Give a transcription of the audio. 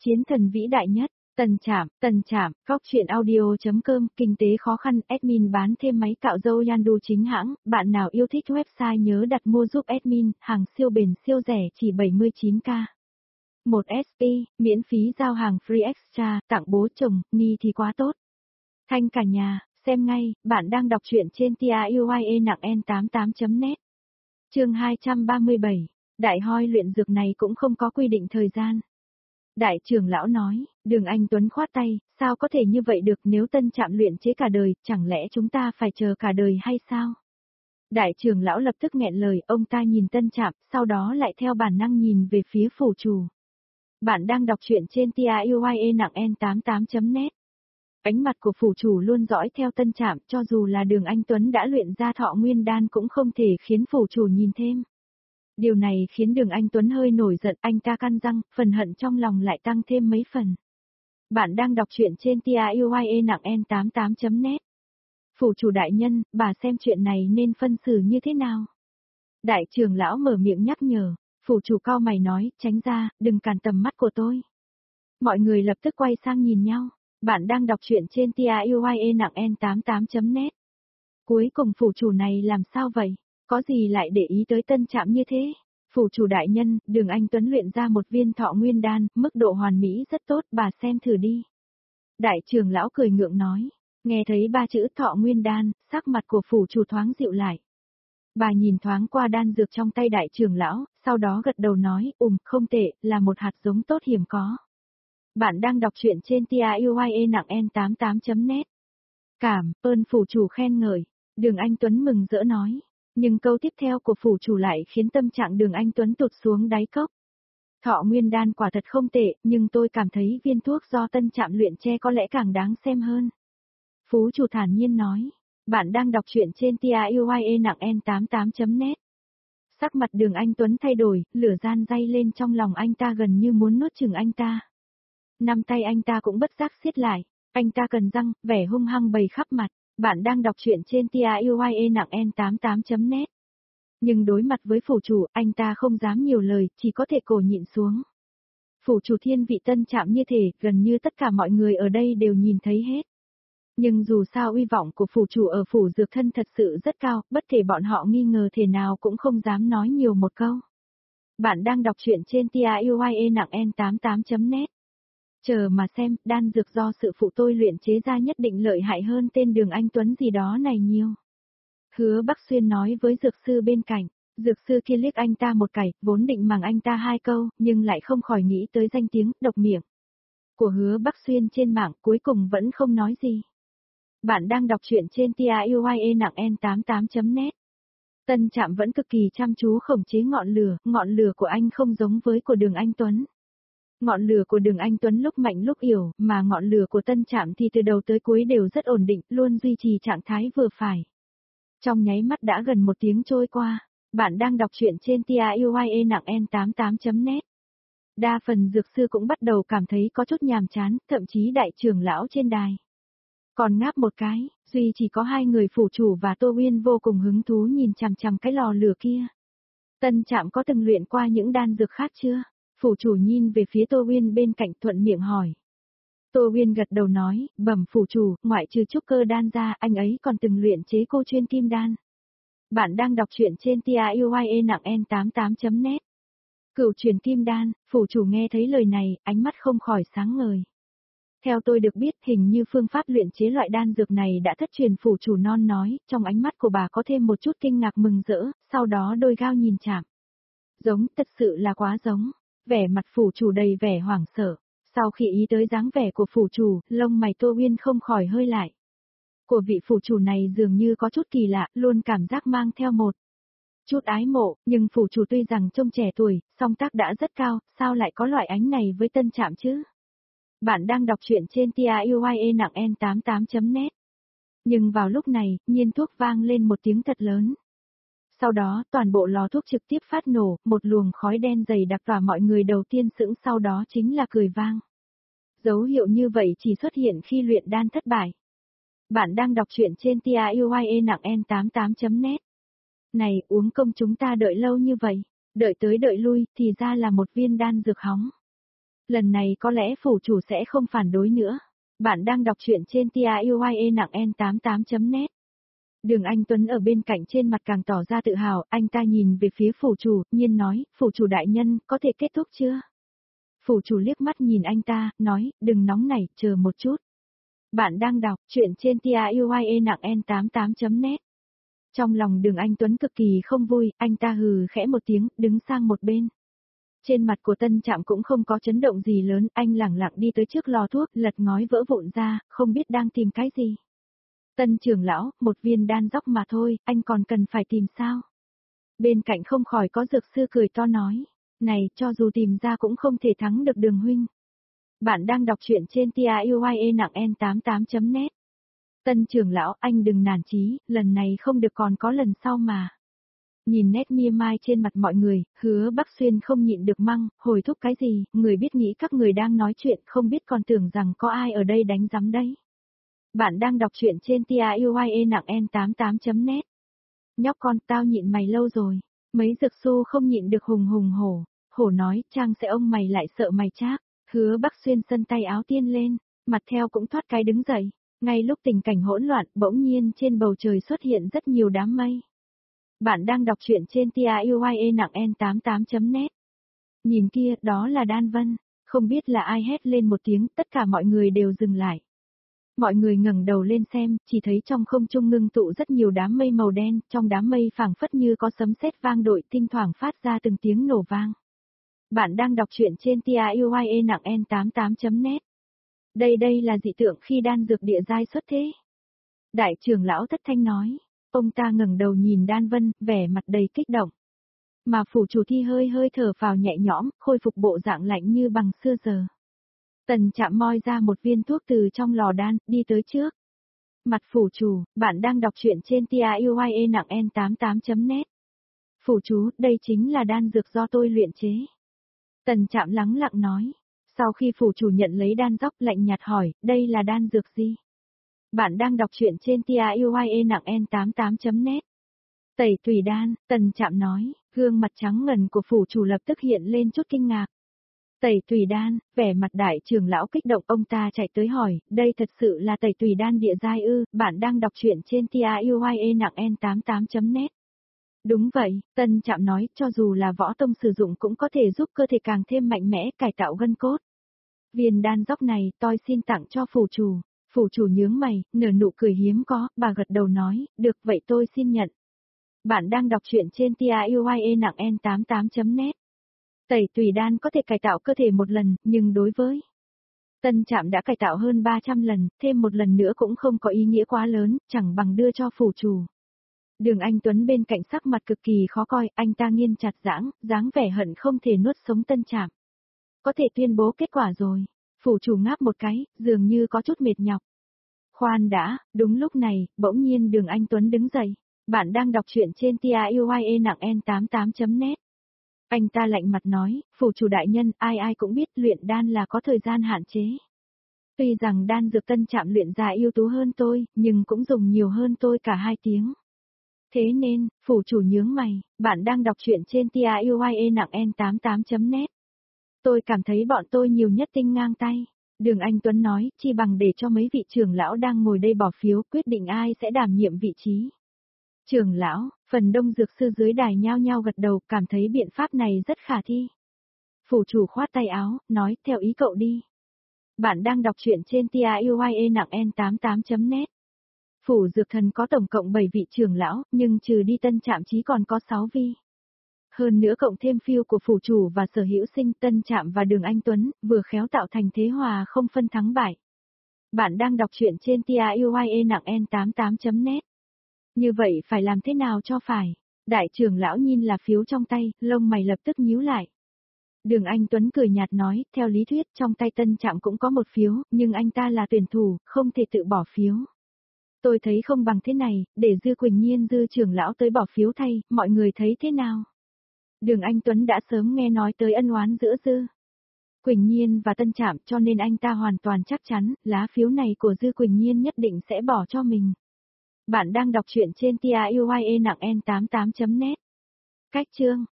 Chiến thần vĩ đại nhất, Tần Trạm, Góc truyện audio.com, kinh tế khó khăn, admin bán thêm máy cạo râu Yandu chính hãng, bạn nào yêu thích website nhớ đặt mua giúp admin, hàng siêu bền siêu rẻ chỉ 79k. 1SP, miễn phí giao hàng free extra, tặng bố chồng, ni thì quá tốt. Thanh cả nhà, xem ngay, bạn đang đọc truyện trên TIUYE nặng N88.net. Chương 237, đại hoi luyện dược này cũng không có quy định thời gian. Đại trưởng lão nói, Đường Anh Tuấn khoát tay, sao có thể như vậy được, nếu Tân Trạm luyện chế cả đời, chẳng lẽ chúng ta phải chờ cả đời hay sao? Đại trưởng lão lập tức nghẹn lời, ông ta nhìn Tân Trạm, sau đó lại theo bản năng nhìn về phía phủ chủ. Bạn đang đọc truyện trên TIUYE nặng N88.net. Ánh mặt của phủ chủ luôn dõi theo Tân Trạm, cho dù là Đường Anh Tuấn đã luyện ra Thọ Nguyên Đan cũng không thể khiến phủ chủ nhìn thêm. Điều này khiến Đường Anh Tuấn hơi nổi giận, anh ta căn răng, phần hận trong lòng lại tăng thêm mấy phần. Bạn đang đọc truyện trên TIUYE nặng N88.net. Phủ chủ đại nhân, bà xem chuyện này nên phân xử như thế nào? Đại trưởng lão mở miệng nhắc nhở, phủ chủ cau mày nói, tránh ra, đừng cản tầm mắt của tôi. Mọi người lập tức quay sang nhìn nhau. Bạn đang đọc truyện trên TIUYE nặng N88.net. Cuối cùng phủ chủ này làm sao vậy? Có gì lại để ý tới Tân Trạm như thế? Phủ chủ đại nhân, Đường Anh Tuấn luyện ra một viên Thọ Nguyên Đan, mức độ hoàn mỹ rất tốt, bà xem thử đi. Đại trưởng lão cười ngượng nói, nghe thấy ba chữ Thọ Nguyên Đan, sắc mặt của phủ chủ thoáng dịu lại. Bà nhìn thoáng qua đan dược trong tay đại trưởng lão, sau đó gật đầu nói, không tệ, là một hạt giống tốt hiếm có. Bạn đang đọc truyện trên TIUYE nặng N88.net. Cảm ơn phủ chủ khen ngợi, Đường Anh Tuấn mừng rỡ nói. Nhưng câu tiếp theo của phủ chủ lại khiến tâm trạng Đường Anh Tuấn tụt xuống đáy cốc. Thọ Nguyên Đan quả thật không tệ, nhưng tôi cảm thấy viên thuốc do Tân Trạm luyện chế có lẽ càng đáng xem hơn. Phú chủ thản nhiên nói. Bạn đang đọc truyện trên TIUYE nặng N88.net. Sắc mặt Đường Anh Tuấn thay đổi, lửa gian day lên trong lòng anh ta gần như muốn nuốt chửng anh ta. Năm tay anh ta cũng bất giác siết lại, anh ta cần răng, vẻ hung hăng bày khắp mặt. Bạn đang đọc truyện trên TIUYE nặng N88.net. Nhưng đối mặt với phủ chủ, anh ta không dám nhiều lời, chỉ có thể cổ nhịn xuống. Phủ chủ thiên vị Tân Trạm như thể, gần như tất cả mọi người ở đây đều nhìn thấy hết. Nhưng dù sao uy vọng của phủ chủ ở phủ dược thân thật sự rất cao, bất kể bọn họ nghi ngờ thế nào cũng không dám nói nhiều một câu. Bạn đang đọc truyện trên TIUYE nặng N88.net. Chờ mà xem, đan dược do sự phụ tôi luyện chế ra nhất định lợi hại hơn tên Đường Anh Tuấn gì đó này nhiều. Hứa Bắc Xuyên nói với dược sư bên cạnh, dược sư kia liếc anh ta một cái, vốn định mắng anh ta hai câu, nhưng lại không khỏi nghĩ tới danh tiếng, độc miệng của Hứa Bắc Xuyên trên mạng, cuối cùng vẫn không nói gì. Bạn đang đọc truyện trên TIUYE nặng N88.net. Tân Trạm vẫn cực kỳ chăm chú khống chế ngọn lửa của anh không giống với của Đường Anh Tuấn. Ngọn lửa của Đường Anh Tuấn lúc mạnh lúc yểu, mà ngọn lửa của Tân Trạm thì từ đầu tới cuối đều rất ổn định, luôn duy trì trạng thái vừa phải. Trong nháy mắt đã gần 1 tiếng trôi qua, bạn đang đọc truyện trên TIUYE nặng N88.net. Đa phần dược sư cũng bắt đầu cảm thấy có chút nhàm chán, thậm chí đại trưởng lão trên đài còn ngáp một cái, duy chỉ có hai người phủ chủ và Tô Uyên vô cùng hứng thú nhìn chằm chằm cái lò lửa kia. Tân Trạm có từng luyện qua những đan dược khác chưa? Phủ chủ nhìn về phía Tô Uyên bên cạnh thuận miệng hỏi. Tô Uyên gật đầu nói, bẩm phủ chủ, ngoại trừ trúc cơ đan ra, anh ấy còn từng luyện chế cô chuyên kim đan. Bạn đang đọc truyện trên TIUYE nặng N88.net. Cửu truyền kim đan, phủ chủ nghe thấy lời này, ánh mắt không khỏi sáng ngời. Theo tôi được biết, hình như phương pháp luyện chế loại đan dược này đã thất truyền, phủ chủ non nói, trong ánh mắt của bà có thêm một chút kinh ngạc mừng rỡ, sau đó đôi gao nhìn chạm. Giống, thật sự là quá giống. Vẻ mặt phủ chủ đầy vẻ hoảng sợ. Sau khi ý tới dáng vẻ của phủ chủ, lông mày Tô Uyên không khỏi hơi lại. Của vị phủ chủ này dường như có chút kỳ lạ, luôn cảm giác mang theo một chút ái mộ, nhưng phủ chủ tuy rằng trông trẻ tuổi, song tác đã rất cao, sao lại có loại ánh này với Tân Trạm chứ? Bạn đang đọc truyện trên TIUYE nặng N88.net. Nhưng vào lúc này, nhiên thuốc vang lên một tiếng thật lớn. Sau đó, toàn bộ lò thuốc trực tiếp phát nổ, một luồng khói đen dày đặc tỏa mọi người đầu tiên sững, sau đó chính là cười vang. Dấu hiệu như vậy chỉ xuất hiện khi luyện đan thất bại. Bạn đang đọc truyện trên TIUYE nặng N88.net. Này, uống công chúng ta đợi lâu như vậy, đợi tới đợi lui, thì ra là một viên đan dược hóng. Lần này có lẽ phủ chủ sẽ không phản đối nữa. Bạn đang đọc truyện trên TIUYE nặng N88.net. Đường Anh Tuấn ở bên cạnh trên mặt càng tỏ ra tự hào, anh ta nhìn về phía phủ chủ, nhiên nói, phủ chủ đại nhân, có thể kết thúc chưa? Phủ chủ liếc mắt nhìn anh ta, nói, đừng nóng nảy, chờ một chút. Bạn đang đọc truyện trên TIUYE nặng N88.net. Trong lòng Đường Anh Tuấn cực kỳ không vui, anh ta hừ khẽ một tiếng, đứng sang một bên. Trên mặt của Tân Trạm cũng không có chấn động gì lớn, anh lẳng lặng đi tới trước lò thuốc, lật ngói vỡ vụn ra, không biết đang tìm cái gì. Tân trưởng lão, một viên đan dóc mà thôi, anh còn cần phải tìm sao? Bên cạnh không khỏi có dược sư cười to nói, này, cho dù tìm ra cũng không thể thắng được Đường huynh. Bạn đang đọc truyện trên TIUYE nặng N88.net. Tân trưởng lão, anh đừng nản chí, lần này không được còn có lần sau mà. Nhìn nét mỉa mai trên mặt mọi người, Hứa Bắc Xuyên không nhịn được măng, hồi thúc cái gì, người biết nghĩ các người đang nói chuyện không biết còn tưởng rằng có ai ở đây đánh giám đấy. Bạn đang đọc truyện trên TIUYE nặng N88.net. Nhóc con tao nhịn mày lâu rồi, mấy dược su không nhịn được hùng hùng hổ, hổ nói chăng sẽ ông mày lại sợ mày chác. Hứa Bắc Xuyên sân tay áo tiên lên, mặt theo cũng thoát cái đứng dậy, ngay lúc tình cảnh hỗn loạn bỗng nhiên trên bầu trời xuất hiện rất nhiều đám mây. Bạn đang đọc truyện trên TIUYE nặng N88.net. Nhìn kia, đó là Đan Vân, không biết là ai hét lên một tiếng, tất cả mọi người đều dừng lại. Mọi người ngẩng đầu lên xem, chỉ thấy trong không trung ngưng tụ rất nhiều đám mây màu đen, trong đám mây phảng phất như có sấm sét vang dội, thỉnh thoảng phát ra từng tiếng nổ vang. Bạn đang đọc truyện trên TIUYE nặng N88.net. Đây là dị tượng khi đan dược địa giai xuất thế. Đại trưởng lão thất thanh nói. Ông ta ngẩng đầu nhìn Đan Vân, vẻ mặt đầy kích động. Mà phủ chủ Thi hơi thở phào nhẹ nhõm, khôi phục bộ dạng lạnh như bằng xưa giờ. Tần Trạm moi ra một viên thuốc từ trong lò đan, đi tới trước. Mặt phủ chủ, bạn đang đọc truyện trên TIUYE nặng N88.net. Phủ chủ, đây chính là đan dược do tôi luyện chế. Tần Trạm lắng lặng nói. Sau khi phủ chủ nhận lấy đan dóc lạnh nhạt hỏi, đây là đan dược gì? Bạn đang đọc truyện trên TIUYE nặng N88.net. Tẩy tùy đan, Tần Trạm nói, gương mặt trắng ngần của phủ chủ lập tức hiện lên chút kinh ngạc. Tẩy tùy đan, vẻ mặt đại trưởng lão kích động, ông ta chạy tới hỏi, đây thật sự là tẩy tùy đan địa giai ư? Bạn đang đọc truyện trên TIUYE nặng N88.net. Đúng vậy, Tân Trạm nói, cho dù là võ tông sử dụng cũng có thể giúp cơ thể càng thêm mạnh mẽ, cải tạo gân cốt. Viên đan dóc này, tôi xin tặng cho phủ chủ. Phủ chủ nhướng mày, nở nụ cười hiếm có, bà gật đầu nói, được vậy tôi xin nhận. Bạn đang đọc truyện trên TIUYE nặng N88.net. Tẩy tùy đan có thể cải tạo cơ thể một lần, nhưng đối với Tân Trạm đã cải tạo hơn 300 lần, thêm một lần nữa cũng không có ý nghĩa quá lớn, chẳng bằng đưa cho phủ chủ. Đường Anh Tuấn bên cạnh sắc mặt cực kỳ khó coi, anh ta nghiến chặt dáng vẻ hận không thể nuốt sống Tân Trạm. Có thể tuyên bố kết quả rồi. Phủ chủ ngáp một cái, dường như có chút mệt nhọc. Khoan đã, đúng lúc này, bỗng nhiên Đường Anh Tuấn đứng dậy. Bạn đang đọc truyện trên TIUYE nặng N88.net. Anh ta lạnh mặt nói, phủ chủ đại nhân, ai cũng biết luyện đan là có thời gian hạn chế. Tuy rằng đan dược Tân Trạm luyện ra ưu tú hơn tôi, nhưng cũng dùng nhiều hơn tôi cả 2 tiếng. Thế nên, phủ chủ nhướng mày, bạn đang đọc truyện trên TIUYE nặng N88.net. Tôi cảm thấy bọn tôi nhiều nhất tinh ngang tay. Đường Anh Tuấn nói, chi bằng để cho mấy vị trưởng lão đang ngồi đây bỏ phiếu quyết định ai sẽ đảm nhiệm vị trí. Trưởng lão, phần đông dược sư dưới đài nhao nhao gật đầu, cảm thấy biện pháp này rất khả thi. Phủ chủ khoát tay áo, nói, theo ý cậu đi. Bạn đang đọc truyện trên TIUYE nặng N88.net. Phủ dược thần có tổng cộng 7 vị trưởng lão, nhưng trừ đi Tân Trạm chí còn có 6 vị. Hơn nữa cộng thêm phiêu của phủ chủ và sở hữu sinh Tân Trạm và Đường Anh Tuấn, vừa khéo tạo thành thế hòa không phân thắng bại. Bạn đang đọc truyện trên TIUYE nặng N88.net. Như vậy phải làm thế nào cho phải? Đại trưởng lão nhìn là phiếu trong tay, lông mày lập tức nhíu lại. Đường Anh Tuấn cười nhạt nói, theo lý thuyết trong tay Tân Trạm cũng có một phiếu, nhưng anh ta là tuyển thủ, không thể tự bỏ phiếu. Tôi thấy không bằng thế này, để Dư Quỳnh Nhiên Dư trưởng lão tới bỏ phiếu thay, mọi người thấy thế nào? Đường Anh Tuấn đã sớm nghe nói tới ân oán giữa Dư Quỳnh Nhiên và Tân Trạm, cho nên anh ta hoàn toàn chắc chắn, lá phiếu này của Dư Quỳnh Nhiên nhất định sẽ bỏ cho mình. Bạn đang đọc truyện trên TIUYE nặng N88.net. Cách chương